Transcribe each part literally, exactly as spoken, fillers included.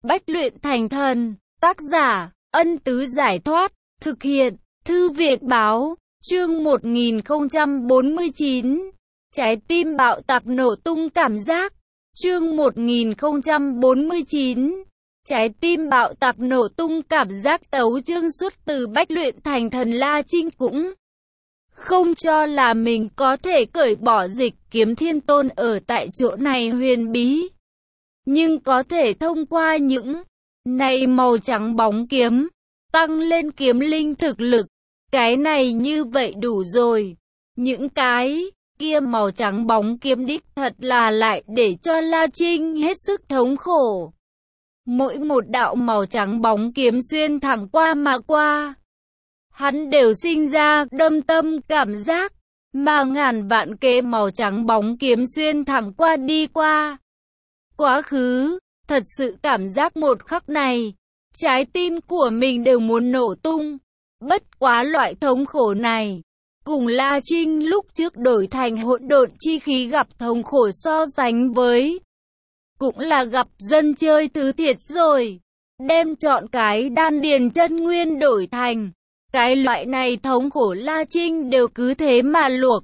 Bách luyện thành thần. Tác giả, Ân Tứ Giải Thoát. Thực hiện, Thư viện Báo. Chương một nghìn không trăm bốn mươi chín. Trái tim bạo tạc nổ tung cảm giác. Chương một nghìn không trăm bốn mươi chín. Trái tim bạo tạc nổ tung cảm giác. Tấu chương xuất từ Bách luyện thành thần. La Trinh cũng không cho là mình có thể cởi bỏ dịch kiếm thiên tôn ở tại chỗ này huyền bí. Nhưng có thể thông qua những này màu trắng bóng kiếm, tăng lên kiếm linh thực lực. Cái này như vậy đủ rồi. Những cái kia màu trắng bóng kiếm đích thật là lại để cho La Trinh hết sức thống khổ. Mỗi một đạo màu trắng bóng kiếm xuyên thẳng qua mà qua, hắn đều sinh ra đâm tâm cảm giác, mà ngàn vạn kế màu trắng bóng kiếm xuyên thẳng qua đi qua quá khứ, thật sự cảm giác một khắc này, trái tim của mình đều muốn nổ tung. Bất quá loại thống khổ này, cùng La Trinh lúc trước đổi thành hỗn độn chi khí gặp thống khổ so sánh với, cũng là gặp dân chơi thứ thiệt rồi. Đem chọn cái đan điền chân nguyên đổi thành cái loại này thống khổ, La Trinh đều cứ thế mà luộc.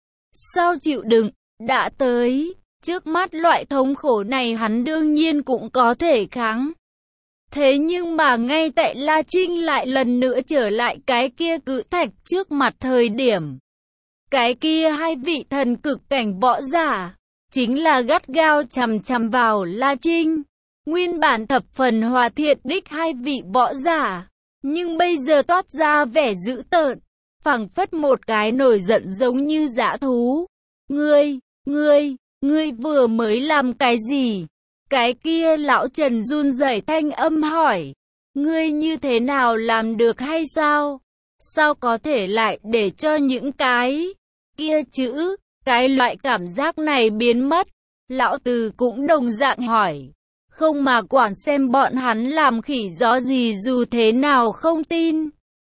Sao chịu đựng, đã tới, trước mắt loại thống khổ này hắn đương nhiên cũng có thể kháng. Thế nhưng mà ngay tại La Trinh lại lần nữa trở lại cái kia cự thạch trước mặt thời điểm, cái kia hai vị thần cực cảnh võ giả, chính là gắt gao chằm chằm vào La Trinh. Nguyên bản thập phần hòa thiện đích hai vị võ giả, nhưng bây giờ toát ra vẻ dữ tợn, phảng phất một cái nổi giận giống như dã thú. Ngươi, ngươi, ngươi vừa mới làm cái gì? Cái kia lão Trần run rẩy thanh âm hỏi. Ngươi như thế nào làm được hay sao? Sao có thể lại để cho những cái kia chữ, cái loại cảm giác này biến mất? Lão Từ cũng đồng dạng hỏi. Không mà quản xem bọn hắn làm khỉ gió gì, dù thế nào không tin.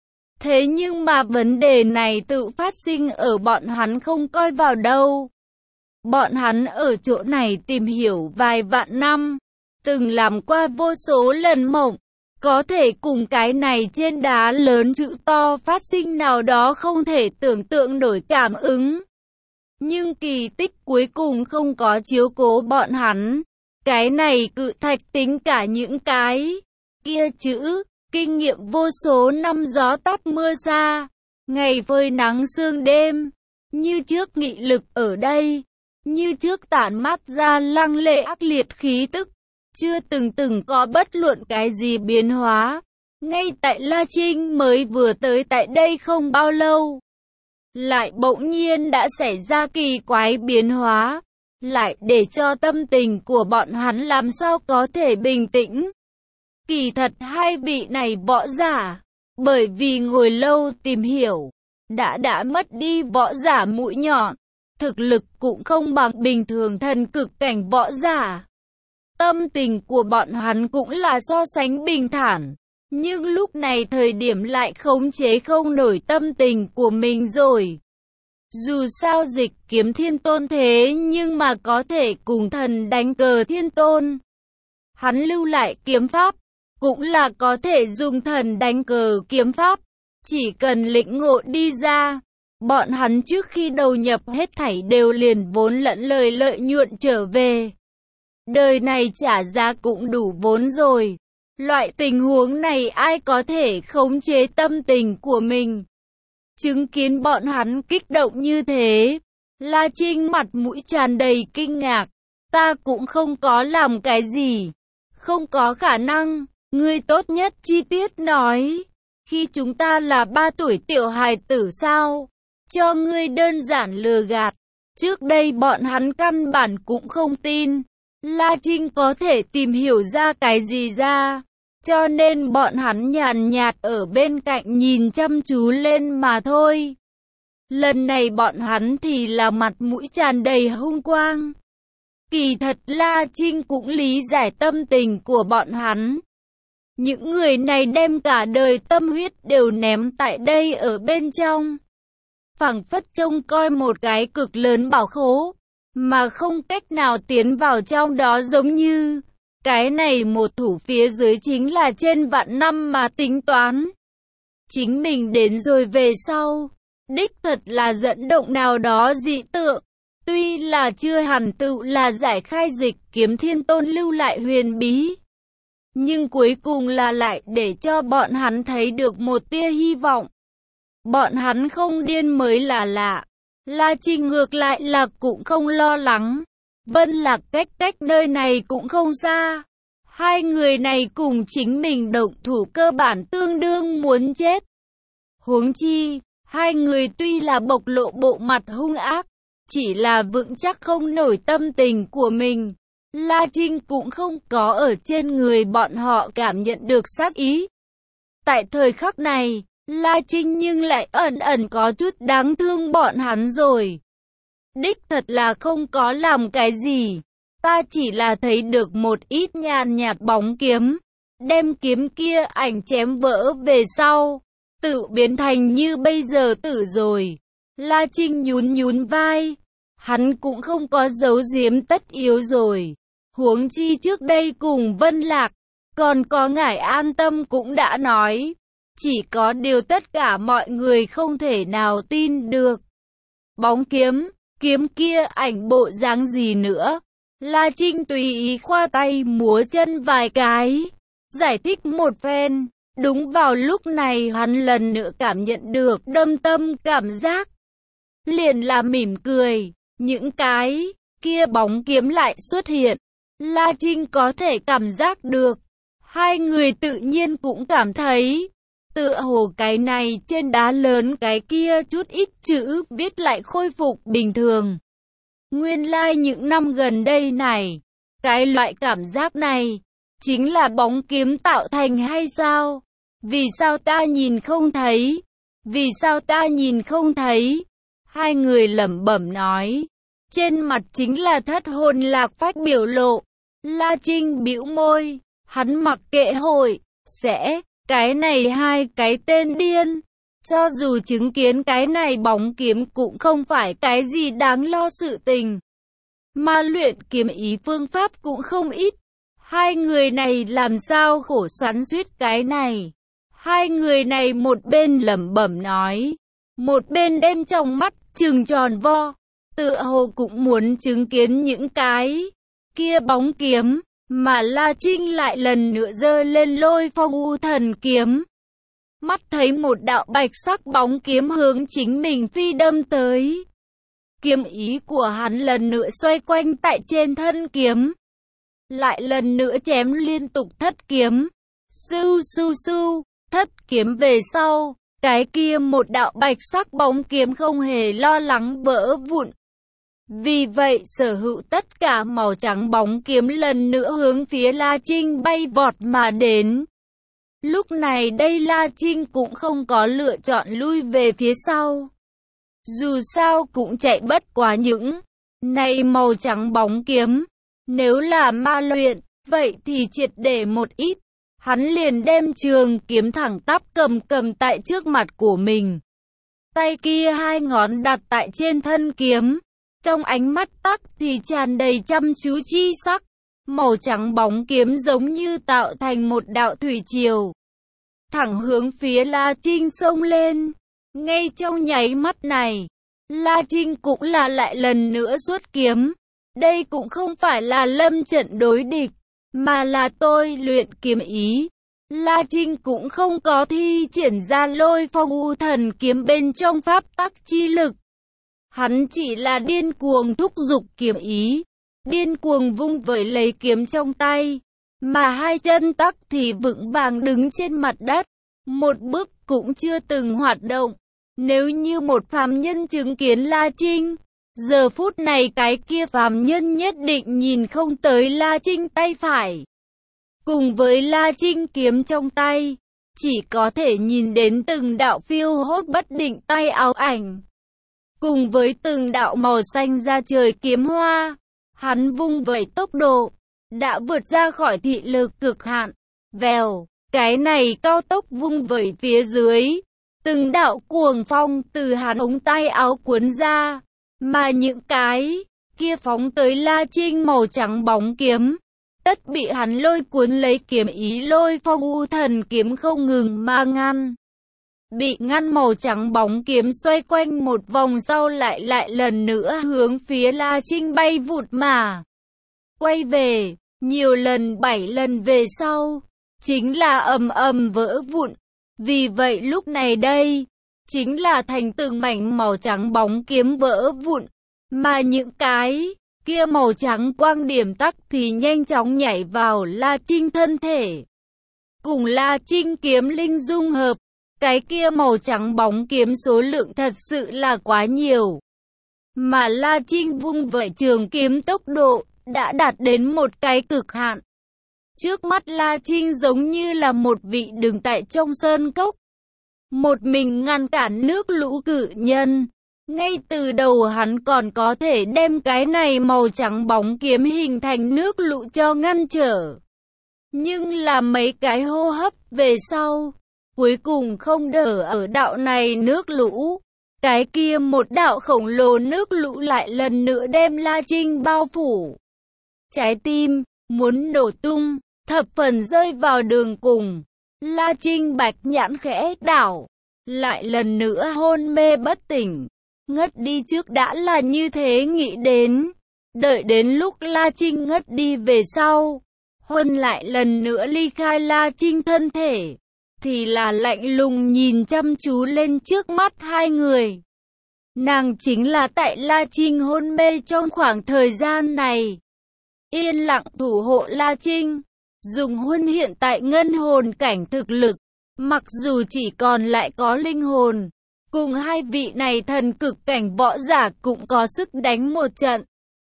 Thế nhưng mà vấn đề này tự phát sinh ở bọn hắn không coi vào đâu. Bọn hắn ở chỗ này tìm hiểu vài vạn năm, từng làm qua vô số lần mộng, có thể cùng cái này trên đá lớn chữ to phát sinh nào đó không thể tưởng tượng nổi cảm ứng. Nhưng kỳ tích cuối cùng không có chiếu cố bọn hắn. Cái này cự thạch tính cả những cái kia chữ, kinh nghiệm vô số năm gió táp mưa xa, ngày phơi nắng sương đêm, như trước nghị lực ở đây, như trước tản mát ra lăng lệ ác liệt khí tức, chưa từng từng có bất luận cái gì biến hóa. Ngay tại La Trinh mới vừa tới tại đây không bao lâu, lại bỗng nhiên đã xảy ra kỳ quái biến hóa, lại để cho tâm tình của bọn hắn làm sao có thể bình tĩnh. Kỳ thật hai vị này võ giả, bởi vì ngồi lâu tìm hiểu, đã đã mất đi võ giả mũi nhọn, thực lực cũng không bằng bình thường thần cực cảnh võ giả. Tâm tình của bọn hắn cũng là so sánh bình thản, nhưng lúc này thời điểm lại khống chế không nổi tâm tình của mình rồi. Dù sao dịch kiếm thiên tôn thế nhưng mà có thể cùng thần đánh cờ thiên tôn. Hắn lưu lại kiếm pháp, cũng là có thể dùng thần đánh cờ kiếm pháp. Chỉ cần lĩnh ngộ đi ra, bọn hắn trước khi đầu nhập hết thảy đều liền vốn lẫn lời lợi nhuận trở về. Đời này trả giá cũng đủ vốn rồi. Loại tình huống này ai có thể khống chế tâm tình của mình? Chứng kiến bọn hắn kích động như thế, La Trinh mặt mũi tràn đầy kinh ngạc. Ta cũng không có làm cái gì. Không có khả năng. Ngươi tốt nhất chi tiết nói. Khi chúng ta là ba tuổi tiểu hài tử sao? Cho ngươi đơn giản lừa gạt. Trước đây bọn hắn căn bản cũng không tin La Trinh có thể tìm hiểu ra cái gì ra. Cho nên bọn hắn nhàn nhạt ở bên cạnh nhìn chăm chú lên mà thôi. Lần này bọn hắn thì là mặt mũi tràn đầy hung quang. Kỳ thật La Trinh cũng lý giải tâm tình của bọn hắn. Những người này đem cả đời tâm huyết đều ném tại đây ở bên trong. Phảng phất trông coi một cái cực lớn bảo khố, mà không cách nào tiến vào trong đó giống như. Cái này một thủ phía dưới chính là trên vạn năm mà tính toán. Chính mình đến rồi về sau, đích thật là dẫn động nào đó dị tượng. Tuy là chưa hẳn tựu là giải khai dịch kiếm thiên tôn lưu lại huyền bí, nhưng cuối cùng là lại để cho bọn hắn thấy được một tia hy vọng. Bọn hắn không điên mới là lạ. La Trinh ngược lại là cũng không lo lắng. Vân Lạc cách cách nơi này cũng không xa. Hai người này cùng chính mình động thủ cơ bản tương đương muốn chết. Huống chi, hai người tuy là bộc lộ bộ mặt hung ác, chỉ là vững chắc không nổi tâm tình của mình. La Trinh cũng không có ở trên người bọn họ cảm nhận được sát ý. Tại thời khắc này, La Trinh nhưng lại ẩn ẩn có chút đáng thương bọn hắn rồi. Đích thật là không có làm cái gì. Ta chỉ là thấy được một ít nhàn nhạt bóng kiếm. Đem kiếm kia ảnh chém vỡ về sau. Tự biến thành như bây giờ tử rồi. La Trinh nhún nhún vai. Hắn cũng không có giấu giếm tất yếu rồi. Huống chi trước đây cùng Vân Lạc. Còn có ngải An Tâm cũng đã nói. Chỉ có điều tất cả mọi người không thể nào tin được. Bóng kiếm, kiếm kia ảnh bộ dáng gì nữa? La Trinh tùy ý khoa tay múa chân vài cái, giải thích một phen. Đúng vào lúc này hắn lần nữa cảm nhận được đâm tâm cảm giác. Liền là mỉm cười, những cái kia bóng kiếm lại xuất hiện. La Trinh có thể cảm giác được. Hai người tự nhiên cũng cảm thấy. Tựa hồ cái này trên đá lớn cái kia chút ít chữ viết lại khôi phục bình thường. Nguyên lai like những năm gần đây này, cái loại cảm giác này, chính là bóng kiếm tạo thành hay sao? Vì sao ta nhìn không thấy? Vì sao ta nhìn không thấy? Hai người lẩm bẩm nói. Trên mặt chính là thất hồn lạc phách biểu lộ. La Trinh bĩu môi, hắn mặc kệ hội, sẽ... Cái này hai cái tên điên. Cho dù chứng kiến cái này bóng kiếm cũng không phải cái gì đáng lo sự tình. Mà luyện kiếm ý phương pháp cũng không ít. Hai người này làm sao khổ xoắn suýt cái này. Hai người này một bên lẩm bẩm nói. Một bên đem trong mắt trừng tròn vo. Tựa hồ cũng muốn chứng kiến những cái kia bóng kiếm. Mà La Trinh lại lần nữa giơ lên Lôi Phong U Thần kiếm. Mắt thấy một đạo bạch sắc bóng kiếm hướng chính mình phi đâm tới. Kiếm ý của hắn lần nữa xoay quanh tại trên thân kiếm. Lại lần nữa chém liên tục thất kiếm. Sưu sưu sưu, thất kiếm về sau. Cái kia một đạo bạch sắc bóng kiếm không hề lo lắng vỡ vụn. Vì vậy sở hữu tất cả màu trắng bóng kiếm lần nữa hướng phía La Trinh bay vọt mà đến. Lúc này đây La Trinh cũng không có lựa chọn lui về phía sau. Dù sao cũng chạy bất quá những này màu trắng bóng kiếm. Nếu là ma luyện, vậy thì triệt để một ít. Hắn liền đem trường kiếm thẳng tắp cầm cầm tại trước mặt của mình. Tay kia hai ngón đặt tại trên thân kiếm. Trong ánh mắt tắc thì tràn đầy chăm chú chi sắc. Màu trắng bóng kiếm giống như tạo thành một đạo thủy triều. Thẳng hướng phía La Trinh xông lên. Ngay trong nháy mắt này, La Trinh cũng là lại lần nữa xuất kiếm. Đây cũng không phải là lâm trận đối địch, mà là tôi luyện kiếm ý. La Trinh cũng không có thi triển ra Lôi Phong U Thần kiếm bên trong pháp tắc chi lực. Hắn chỉ là điên cuồng thúc giục kiếm ý, điên cuồng vung vẩy lấy kiếm trong tay, mà hai chân tắc thì vững vàng đứng trên mặt đất, một bước cũng chưa từng hoạt động. Nếu như một phàm nhân chứng kiến La Trinh, giờ phút này cái kia phàm nhân nhất định nhìn không tới La Trinh tay phải. Cùng với La Trinh kiếm trong tay, chỉ có thể nhìn đến từng đạo phiêu hốt bất định tay áo ảnh. Cùng với từng đạo màu xanh ra trời kiếm hoa, hắn vung vẩy tốc độ, đã vượt ra khỏi thị lực cực hạn. Vèo, cái này cao tốc vung vẩy phía dưới, từng đạo cuồng phong từ hắn ống tay áo cuốn ra, mà những cái kia phóng tới La Trinh màu trắng bóng kiếm, tất bị hắn lôi cuốn lấy kiếm ý lôi phong u thần kiếm không ngừng mà ngăn. Bị ngăn màu trắng bóng kiếm xoay quanh một vòng sau lại lại lần nữa hướng phía La Trinh bay vụt mà quay về, nhiều lần bảy lần về sau, chính là ầm ầm vỡ vụn. Vì vậy lúc này đây, chính là thành từng mảnh màu trắng bóng kiếm vỡ vụn, mà những cái kia màu trắng quang điểm tắc thì nhanh chóng nhảy vào La Trinh thân thể. Cùng La Trinh kiếm linh dung hợp, cái kia màu trắng bóng kiếm số lượng thật sự là quá nhiều. Mà La Trinh vung vậy trường kiếm tốc độ, đã đạt đến một cái cực hạn. Trước mắt La Trinh giống như là một vị đứng tại trong sơn cốc. Một mình ngăn cản nước lũ cự nhân. Ngay từ đầu hắn còn có thể đem cái này màu trắng bóng kiếm hình thành nước lũ cho ngăn trở. Nhưng là mấy cái hô hấp về sau, cuối cùng không đỡ ở đạo này nước lũ. Cái kia một đạo khổng lồ nước lũ lại lần nữa đem La Trinh bao phủ. Trái tim, muốn nổ tung, thập phần rơi vào đường cùng. La Trinh bạch nhãn khẽ đảo, lại lần nữa hôn mê bất tỉnh. Ngất đi trước đã là như thế nghĩ đến. Đợi đến lúc La Trinh ngất đi về sau, Huân lại lần nữa ly khai La Trinh thân thể, thì là lạnh lùng nhìn chăm chú lên trước mắt hai người. Nàng chính là tại La Trinh hôn mê trong khoảng thời gian này, yên lặng thủ hộ La Trinh, dùng Huân hiện tại ngân hồn cảnh thực lực, mặc dù chỉ còn lại có linh hồn, cùng hai vị này thần cực cảnh võ giả cũng có sức đánh một trận.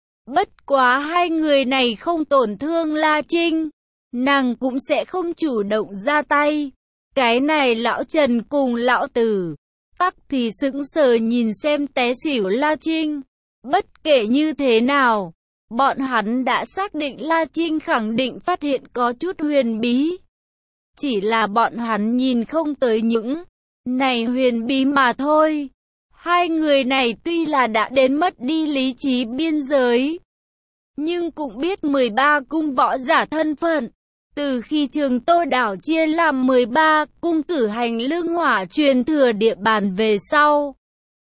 Bất quá hai người này không tổn thương La Trinh, nàng cũng sẽ không chủ động ra tay. Cái này lão Trần cùng lão Tử tắc thì sững sờ nhìn xem té xỉu La Trinh. Bất kể như thế nào, bọn hắn đã xác định La Trinh khẳng định phát hiện có chút huyền bí. Chỉ là bọn hắn nhìn không tới những này huyền bí mà thôi. Hai người này tuy là đã đến mất đi lý trí biên giới, nhưng cũng biết mười ba cung võ giả thân phận. Từ khi Trường Tô đảo chia làm mười ba cung cử hành lương hỏa truyền thừa địa bàn về sau,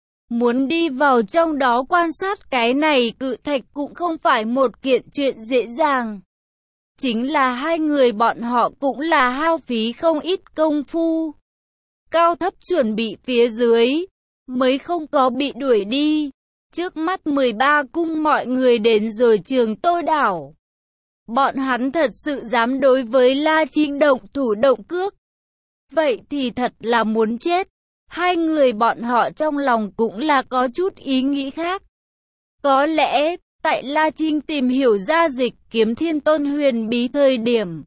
muốn đi vào trong đó quan sát cái này cự thạch cũng không phải một kiện chuyện dễ dàng. Chính là hai người bọn họ cũng là hao phí không ít công phu, cao thấp chuẩn bị phía dưới, mới không có bị đuổi đi. Trước mắt mười ba cung mọi người đến rồi Trường Tô đảo. Bọn hắn thật sự dám đối với La Trinh động thủ động cước. Vậy thì thật là muốn chết. Hai người bọn họ trong lòng cũng là có chút ý nghĩ khác. Có lẽ, tại La Trinh tìm hiểu ra dịch kiếm thiên tôn huyền bí thời điểm,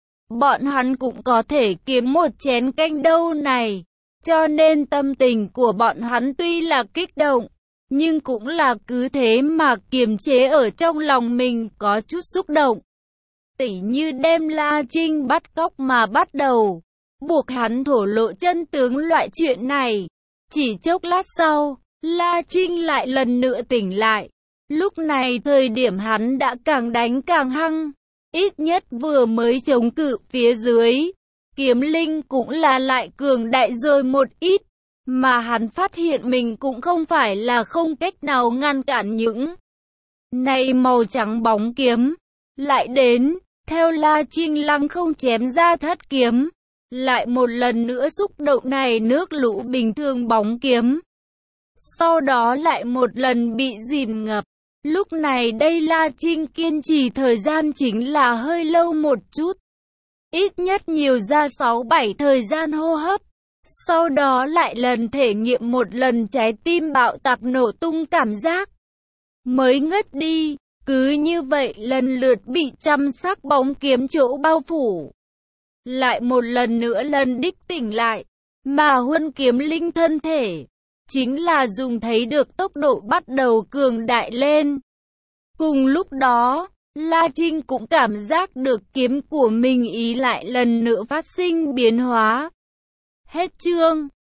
bọn hắn cũng có thể kiếm một chén canh đâu này. Cho nên tâm tình của bọn hắn tuy là kích động, nhưng cũng là cứ thế mà kiềm chế ở trong lòng mình có chút xúc động. Tỉ như đem La Trinh bắt cóc mà bắt đầu, buộc hắn thổ lộ chân tướng loại chuyện này. Chỉ chốc lát sau, La Trinh lại lần nữa tỉnh lại. Lúc này thời điểm hắn đã càng đánh càng hăng, ít nhất vừa mới chống cự phía dưới. Kiếm linh cũng là lại cường đại rồi một ít, mà hắn phát hiện mình cũng không phải là không cách nào ngăn cản những này màu trắng bóng kiếm. Lại đến, theo La Trinh lăng không chém ra thất kiếm, lại một lần nữa xúc động này nước lũ bình thường bóng kiếm. Sau đó lại một lần bị dìm ngập. Lúc này đây La Trinh kiên trì thời gian chính là hơi lâu một chút. Ít nhất nhiều ra sáu bảy thời gian hô hấp. Sau đó lại lần thể nghiệm một lần trái tim bạo tạc nổ tung cảm giác, mới ngất đi. Cứ như vậy lần lượt bị trăm sắc bóng kiếm chỗ bao phủ. Lại một lần nữa lần đích tỉnh lại, mà Huân kiếm linh thân thể, chính là dùng thấy được tốc độ bắt đầu cường đại lên. Cùng lúc đó, La Trinh cũng cảm giác được kiếm của mình ý lại lần nữa phát sinh biến hóa. Hết chương.